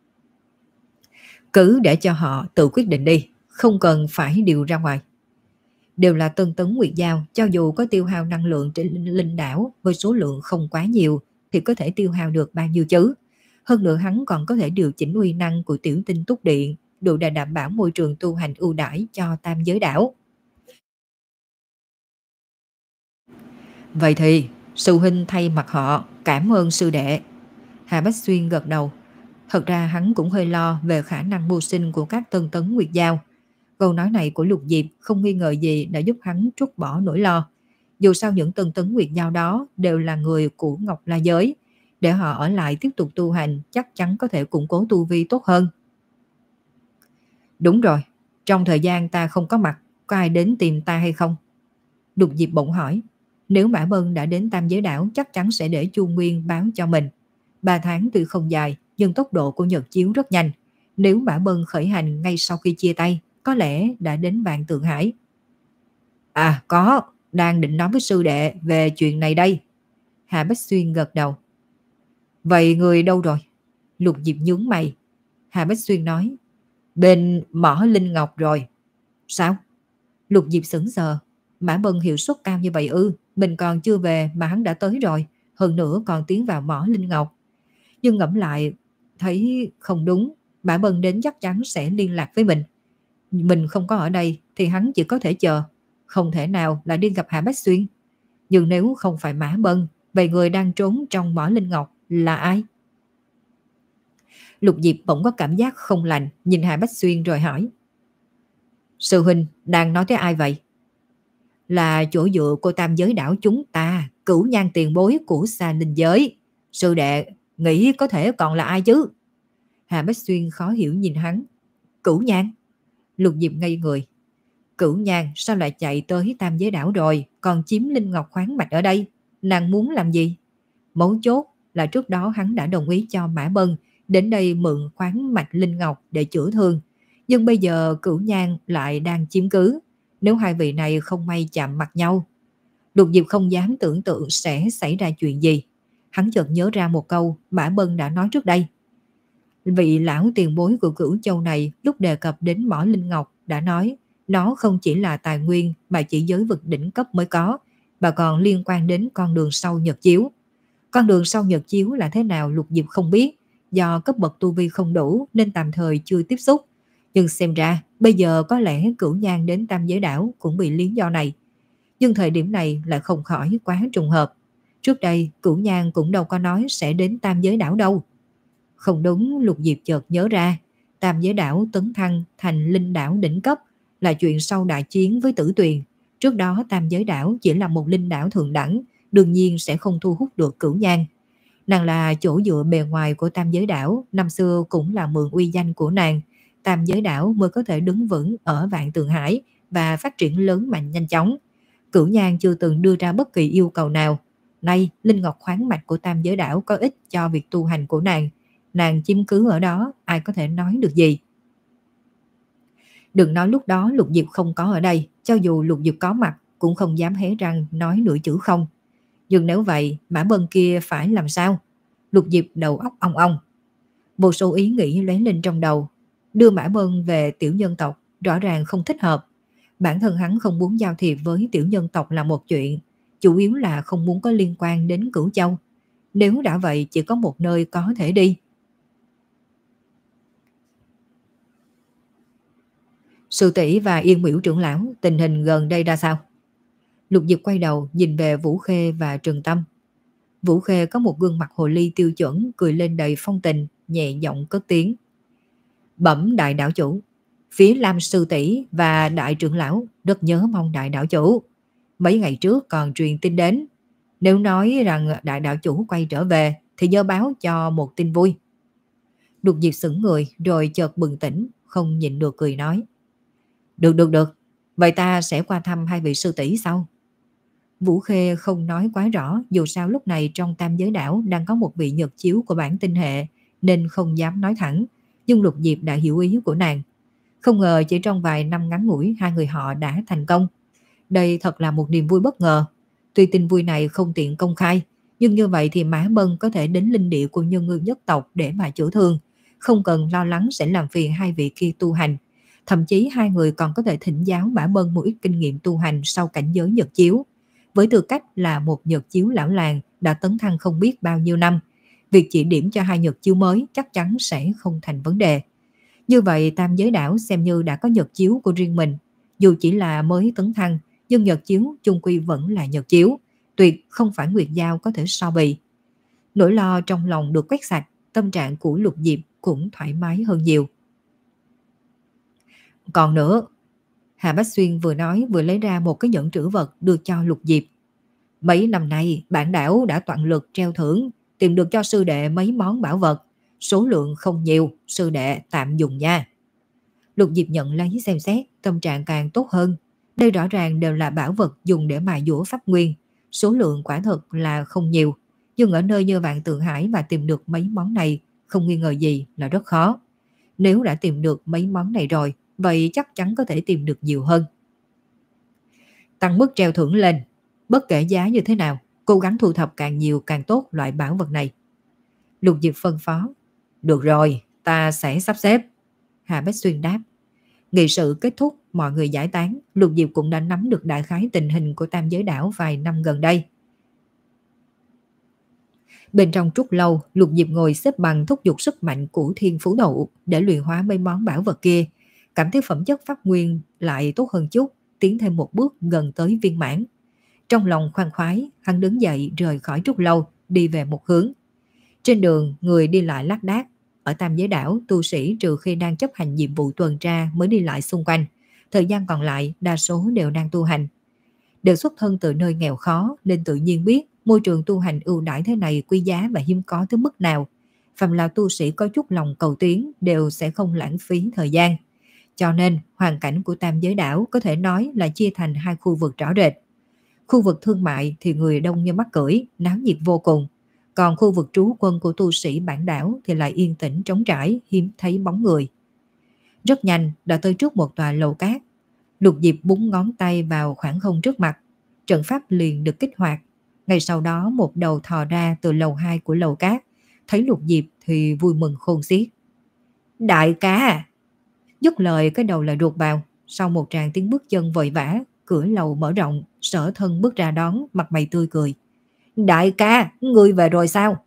cứ để cho họ tự quyết định đi, không cần phải điều ra ngoài. Đều là tân tấn nguyệt giao, cho dù có tiêu hao năng lượng trên linh đảo với số lượng không quá nhiều thì có thể tiêu hao được bao nhiêu chứ. Hơn nữa hắn còn có thể điều chỉnh uy năng của tiểu tinh túc điện, đủ để đảm bảo môi trường tu hành ưu đãi cho tam giới đảo. Vậy thì sư huynh thay mặt họ cảm ơn sư đệ. Hà Bách Xuyên gật đầu. Thật ra hắn cũng hơi lo về khả năng mưu sinh của các tân tấn nguyệt giao. Câu nói này của Lục Diệp không nghi ngờ gì đã giúp hắn trút bỏ nỗi lo. Dù sao những tân tấn nguyệt giao đó đều là người của Ngọc La Giới, để họ ở lại tiếp tục tu hành chắc chắn có thể củng cố tu vi tốt hơn. Đúng rồi, trong thời gian ta không có mặt, có ai đến tìm ta hay không? Lục Diệp bỗng hỏi. Nếu Mã Bân đã đến Tam Giới Đảo chắc chắn sẽ để Chu Nguyên báo cho mình. Ba tháng tuy không dài, nhưng tốc độ của Nhật Chiếu rất nhanh. Nếu Mã Bân khởi hành ngay sau khi chia tay, có lẽ đã đến Vạn Tượng Hải. À có, đang định nói với sư đệ về chuyện này đây. Hạ Bách Xuyên gật đầu. Vậy người đâu rồi? Lục Diệp nhướng mày. Hạ Bách Xuyên nói. Bên Mỏ Linh Ngọc rồi. Sao? Lục Diệp sững sờ. Mã Bân hiệu suất cao như vậy ư? Mình còn chưa về mà hắn đã tới rồi. Hơn nữa còn tiến vào Mỏ Linh Ngọc. Nhưng ngẫm lại thấy không đúng. Mã Bân đến chắc chắn sẽ liên lạc với mình. Mình không có ở đây thì hắn chỉ có thể chờ. Không thể nào là đi gặp Hạ Bách Xuyên. Nhưng nếu không phải Mã Bân, vậy người đang trốn trong Mỏ Linh Ngọc là ai? Lục Diệp bỗng có cảm giác không lành, nhìn Hạ Bách Xuyên rồi hỏi. Sư huynh đang nói tới ai vậy? Là chỗ dựa của Tam Giới Đảo chúng ta, Cửu Nhan tiền bối của Sa Linh Giới. Sư đệ nghĩ có thể còn là ai chứ? Hạ Bách Xuyên khó hiểu nhìn hắn. Cửu Nhan? Lục Diệp ngây người. Cửu Nhan sao lại chạy tới Tam Giới Đảo rồi, còn chiếm Linh Ngọc khoáng mạch ở đây? Nàng muốn làm gì? Mấu chốt là trước đó hắn đã đồng ý cho Mã Bân đến đây mượn khoáng mạch Linh Ngọc để chữa thương. Nhưng bây giờ Cửu Nhan lại đang chiếm cứ. Nếu hai vị này không may chạm mặt nhau, Lục Diệp không dám tưởng tượng sẽ xảy ra chuyện gì. Hắn chợt nhớ ra một câu Mã Bân đã nói trước đây. Vị lão tiền bối của Cửu Châu này lúc đề cập đến Mỏ Linh Ngọc đã nói nó không chỉ là tài nguyên mà chỉ giới vực đỉnh cấp mới có, mà còn liên quan đến con đường sau Nhật Chiếu. Con đường sau Nhật Chiếu là thế nào Lục Diệp không biết, do cấp bậc tu vi không đủ nên tạm thời chưa tiếp xúc. Nhưng xem ra bây giờ có lẽ Cửu Nhan đến Tam Giới Đảo cũng bị lý do này. Nhưng thời điểm này lại không khỏi quá trùng hợp. Trước đây Cửu Nhan cũng đâu có nói sẽ đến Tam Giới Đảo đâu. Không đúng, Lục Diệp chợt nhớ ra, Tam Giới Đảo tấn thăng thành linh đảo đỉnh cấp là chuyện sau đại chiến với Tử Tuyền. Trước đó Tam Giới Đảo chỉ là một linh đảo thượng đẳng, đương nhiên sẽ không thu hút được Cửu Nhan. Nàng là chỗ dựa bề ngoài của Tam Giới Đảo, năm xưa cũng là mượn uy danh của nàng, Tam Giới Đảo mới có thể đứng vững ở Vạn Tượng Hải và phát triển lớn mạnh nhanh chóng. Cửu Nhan chưa từng đưa ra bất kỳ yêu cầu nào. Nay linh ngọc khoáng mạch của Tam Giới Đảo có ích cho việc tu hành của nàng, nàng chiếm cứ ở đó, ai có thể nói được gì. Đừng nói lúc đó Lục Diệp không có ở đây, cho dù Lục Diệp có mặt cũng không dám hé răng nói nửa chữ không. Nhưng nếu vậy Mã Bân kia phải làm sao? Lục Diệp đầu óc ong ong. Vô số ý nghĩ lóe lên trong đầu. Đưa Mã Bân về tiểu nhân tộc rõ ràng không thích hợp. Bản thân hắn không muốn giao thiệp với tiểu nhân tộc là một chuyện, chủ yếu là không muốn có liên quan đến Cửu Châu. Nếu đã vậy chỉ có một nơi có thể đi. Sư tỷ và Yên Miễu trưởng lão tình hình gần đây ra sao? Lục Diệp quay đầu nhìn về Vũ Khê và Trừng Tâm. Vũ Khê có một gương mặt hồ ly tiêu chuẩn, cười lên đầy phong tình, nhẹ giọng cất tiếng. Bẩm đại đảo chủ, phía Lam sư tỷ và đại trưởng lão rất nhớ mong đại đảo chủ. Mấy ngày trước còn truyền tin đến, nếu nói rằng đại đảo chủ quay trở về thì nhớ báo cho một tin vui. Lục Diệp sững người rồi chợt bừng tỉnh, không nhịn được cười nói. Được được được, Vậy ta sẽ qua thăm hai vị sư tỷ sau. Vũ Khê không nói quá rõ, dù sao lúc này trong tam giới đảo đang có một vị nhật chiếu của bản tinh hệ, nên không dám nói thẳng, nhưng Lục Diệp đã hiểu ý của nàng. Không ngờ chỉ trong vài năm ngắn ngủi hai người họ đã thành công. Đây thật là một niềm vui bất ngờ. Tuy tin vui này không tiện công khai, nhưng như vậy thì Mã Bân có thể đến linh địa của nhân ngư nhất tộc để mà chữa thương, không cần lo lắng sẽ làm phiền hai vị kia tu hành. Thậm chí hai người còn có thể thỉnh giáo Mã Bân một ít kinh nghiệm tu hành sau cảnh giới nhật chiếu. Với tư cách là một nhật chiếu lão làng đã tấn thăng không biết bao nhiêu năm, việc chỉ điểm cho hai nhật chiếu mới chắc chắn sẽ không thành vấn đề. Như vậy tam giới đảo xem như đã có nhật chiếu của riêng mình. Dù chỉ là mới tấn thăng, nhưng nhật chiếu chung quy vẫn là nhật chiếu, tuyệt không phải Nguyệt Giao có thể so bì. Nỗi lo trong lòng được quét sạch, tâm trạng của Lục Diệp cũng thoải mái hơn nhiều. Còn nữa, Hà Bách Xuyên vừa nói vừa lấy ra một cái nhẫn trữ vật đưa cho Lục Diệp. Mấy năm nay bản đảo đã toàn lực treo thưởng, tìm được cho sư đệ mấy món bảo vật. Số lượng không nhiều, sư đệ tạm dùng nha. Lục Diệp nhận lấy xem xét, tâm trạng càng tốt hơn. Đây rõ ràng đều là bảo vật dùng để mài dũa pháp nguyên. Số lượng quả thật là không nhiều, nhưng ở nơi như Vạn Tượng Hải mà tìm được mấy món này không nghi ngờ gì là rất khó. Nếu đã tìm được mấy món này rồi, vậy chắc chắn có thể tìm được nhiều hơn. Tăng mức treo thưởng lên, bất kể giá như thế nào, cố gắng thu thập càng nhiều càng tốt loại bảo vật này. Lục Diệp phân phó. Được rồi, ta sẽ sắp xếp. Hà Bách Xuyên đáp. Nghị sự kết thúc, mọi người giải tán. Lục Diệp cũng đã nắm được đại khái tình hình của tam giới đảo vài năm gần đây. Bên trong trúc lâu, Lục Diệp ngồi xếp bằng thúc giục sức mạnh của thiên phú đậu để luyện hóa mấy món bảo vật kia. Cảm thấy phẩm chất pháp nguyên lại tốt hơn chút, tiến thêm một bước gần tới viên mãn. Trong lòng khoan khoái, hắn đứng dậy rời khỏi trúc lâu, đi về một hướng. Trên đường, người đi lại lác đác. Ở tam giới đảo, tu sĩ trừ khi đang chấp hành nhiệm vụ tuần tra mới đi lại xung quanh. Thời gian còn lại, đa số đều đang tu hành. Đều xuất thân từ nơi nghèo khó nên tự nhiên biết môi trường tu hành ưu đãi thế này quý giá và hiếm có tới mức nào. Phàm là tu sĩ có chút lòng cầu tiến đều sẽ không lãng phí thời gian. Cho nên, hoàn cảnh của tam giới đảo có thể nói là chia thành hai khu vực rõ rệt. Khu vực thương mại thì người đông như mắc cưỡi, náo nhiệt vô cùng. Còn khu vực trú quân của tu sĩ bản đảo thì lại yên tĩnh trống trải, hiếm thấy bóng người. Rất nhanh đã tới trước một tòa lầu cát. Lục Diệp búng ngón tay vào khoảng không trước mặt. Trận pháp liền được kích hoạt. Ngay sau đó một đầu thò ra từ lầu hai của lầu cát. Thấy Lục Diệp thì vui mừng khôn xiết. Đại ca! Dứt lời cái đầu lại ruột vào. Sau một tràng tiếng bước chân vội vã, cửa lầu mở rộng, Sở Thân bước ra đón, mặt mày tươi cười. Đại ca, ngươi về rồi sao?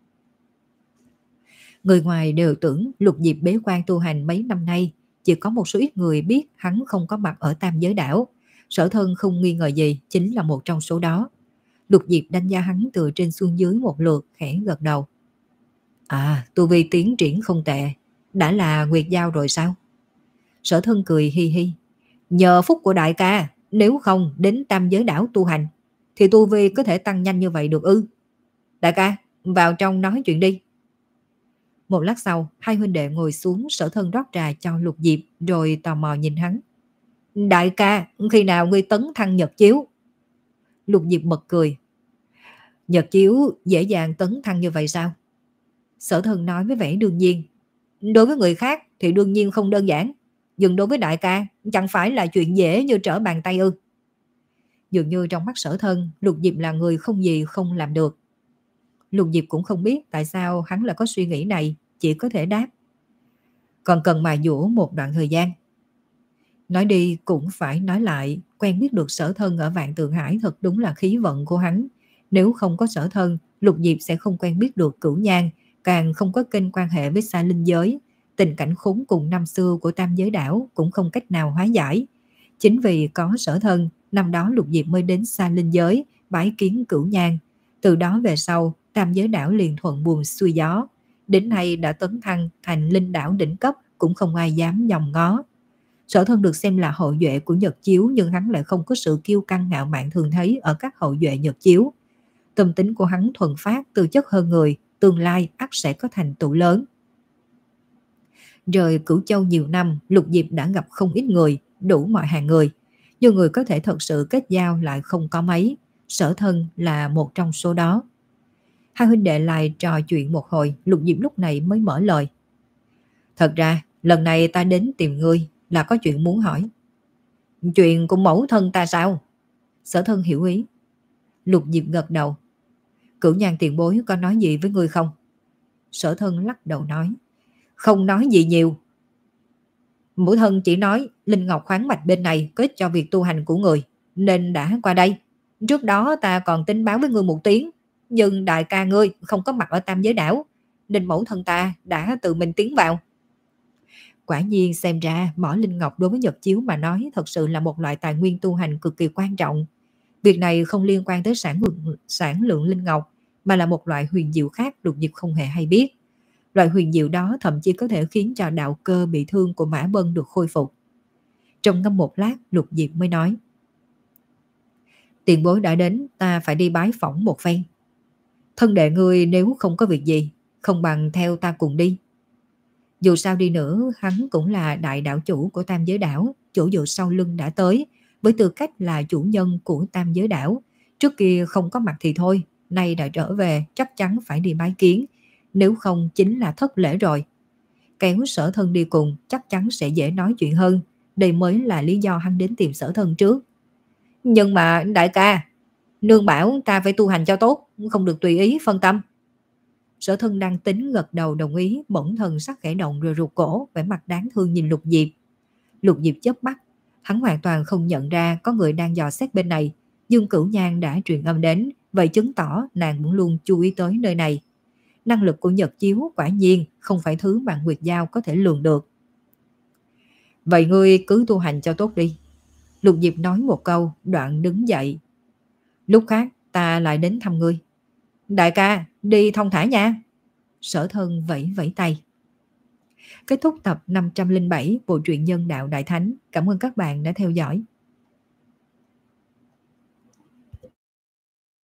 Người ngoài đều tưởng Lục Diệp bế quan tu hành mấy năm nay, chỉ có một số ít người biết hắn không có mặt ở tam giới đảo. Sở Thân không nghi ngờ gì, chính là một trong số đó. Lục Diệp đánh giá hắn từ trên xuống dưới một lượt, khẽ gật đầu. À, tu vi tiến triển không tệ, đã là Nguyệt Giao rồi sao? Sở Thân cười hi hi. Nhờ phúc của đại ca, nếu không đến tam giới đảo tu hành, thì tu vi có thể tăng nhanh như vậy được ư? Đại ca, vào trong nói chuyện đi. Một lát sau, hai huynh đệ ngồi xuống, Sở Thân rót trà cho Lục Diệp, rồi tò mò nhìn hắn. Đại ca, khi nào ngươi tấn thăng nhật chiếu? Lục Diệp bật cười. Nhật chiếu dễ dàng tấn thăng như vậy sao? Sở Thân nói với vẻ đương nhiên. Đối với người khác thì đương nhiên không đơn giản, nhưng đối với đại ca chẳng phải là chuyện dễ như trở bàn tay ư? Dường như trong mắt Sở Thân, Lục Diệp là người không gì không làm được. Lục Diệp cũng không biết tại sao hắn lại có suy nghĩ này, chỉ có thể đáp. Còn cần mài dũa một đoạn thời gian. Nói đi cũng phải nói lại, quen biết được Sở Thân ở Vạn Tượng Hải thật đúng là khí vận của hắn. Nếu không có Sở Thân, Lục Diệp sẽ không quen biết được Cửu Nhan, càng không có kênh quan hệ với Sa Linh Giới. Tình cảnh khốn cùng năm xưa của tam giới đảo cũng không cách nào hóa giải. Chính vì có Sở Thân, năm đó Lục Diệp mới đến Sa Linh Giới, bái kiến Cửu Nhan. Từ đó về sau, tam giới đảo liền thuận buồm xuôi gió. Đến nay đã tấn thăng thành linh đảo đỉnh cấp, cũng không ai dám nhòm ngó. Sở Thân được xem là hậu duệ của Nhật Chiếu, nhưng hắn lại không có sự kiêu căng ngạo mạn thường thấy ở các hậu duệ Nhật Chiếu. Tâm tính của hắn thuần phát, tư chất hơn người, tương lai ắt sẽ có thành tựu lớn. Rời Cửu Châu nhiều năm, Lục Diệp đã gặp không ít người, đủ mọi hàng người. nhưng người có thể thật sự kết giao lại không có mấy. Sở Thân là một trong số đó. Hai huynh đệ lại trò chuyện một hồi, Lục Diệp lúc này mới mở lời. Thật ra, lần này ta đến tìm ngươi là có chuyện muốn hỏi. Chuyện của mẫu thân ta sao? Sở Thân hiểu ý. Lục Diệp gật đầu. Cửu Nhan tiền bối có nói gì với ngươi không? Sở Thân lắc đầu nói. Không nói gì nhiều. Mẫu thân chỉ nói Linh Ngọc khoáng mạch bên này có ích cho việc tu hành của người, nên đã qua đây. Trước đó ta còn tính báo với ngươi một tiếng, nhưng đại ca ngươi không có mặt ở Tam Giới Đảo, nên mẫu thân ta đã tự mình tiến vào. Quả nhiên xem ra mỏ Linh Ngọc đối với Nhật Chiếu mà nói thật sự là một loại tài nguyên tu hành cực kỳ quan trọng. Việc này không liên quan tới sản lượng, sản lượng Linh Ngọc, mà là một loại huyền diệu khác Lục Diệp không hề hay biết. Loại huyền diệu đó thậm chí có thể khiến cho đạo cơ bị thương của Mã Bân được khôi phục. Trong ngâm một lát, Lục Diệp mới nói. Tiền bối đã đến, ta phải đi bái phỏng một phen. Thân đệ ngươi nếu không có việc gì, không bằng theo ta cùng đi. Dù sao đi nữa, hắn cũng là đại đạo chủ của Tam Giới Đảo, chỗ dựa sau lưng đã tới, với tư cách là chủ nhân của Tam Giới Đảo. Trước kia không có mặt thì thôi, nay đã trở về, chắc chắn phải đi bái kiến, nếu không chính là thất lễ rồi. Kéo Sở Thân đi cùng chắc chắn sẽ dễ nói chuyện hơn, đây mới là lý do hắn đến tìm Sở Thân trước. Nhưng mà đại ca, nương bảo ta phải tu hành cho tốt, không được tùy ý phân tâm. Sở Thân đang tính gật đầu đồng ý, bỗng thần sắc khẽ động rồi rụt cổ, vẻ mặt đáng thương nhìn Lục Diệp. Lục Diệp chớp mắt, hắn hoàn toàn không nhận ra có người đang dò xét bên này, nhưng Cửu Nhan đã truyền âm đến, vậy chứng tỏ nàng vẫn luôn chú ý tới nơi này. Năng lực của Nhật Chiếu quả nhiên không phải thứ mà Nguyệt Giao có thể lường được. Vậy ngươi cứ tu hành cho tốt đi. Lục Diệp nói một câu, đoạn đứng dậy. Lúc khác ta lại đến thăm ngươi. Đại ca, đi thong thả nha. Sở Thân vẫy vẫy tay. Kết thúc tập năm trăm lẻ bảy bộ truyện Nhân Đạo Đại Thánh. Cảm ơn các bạn đã theo dõi.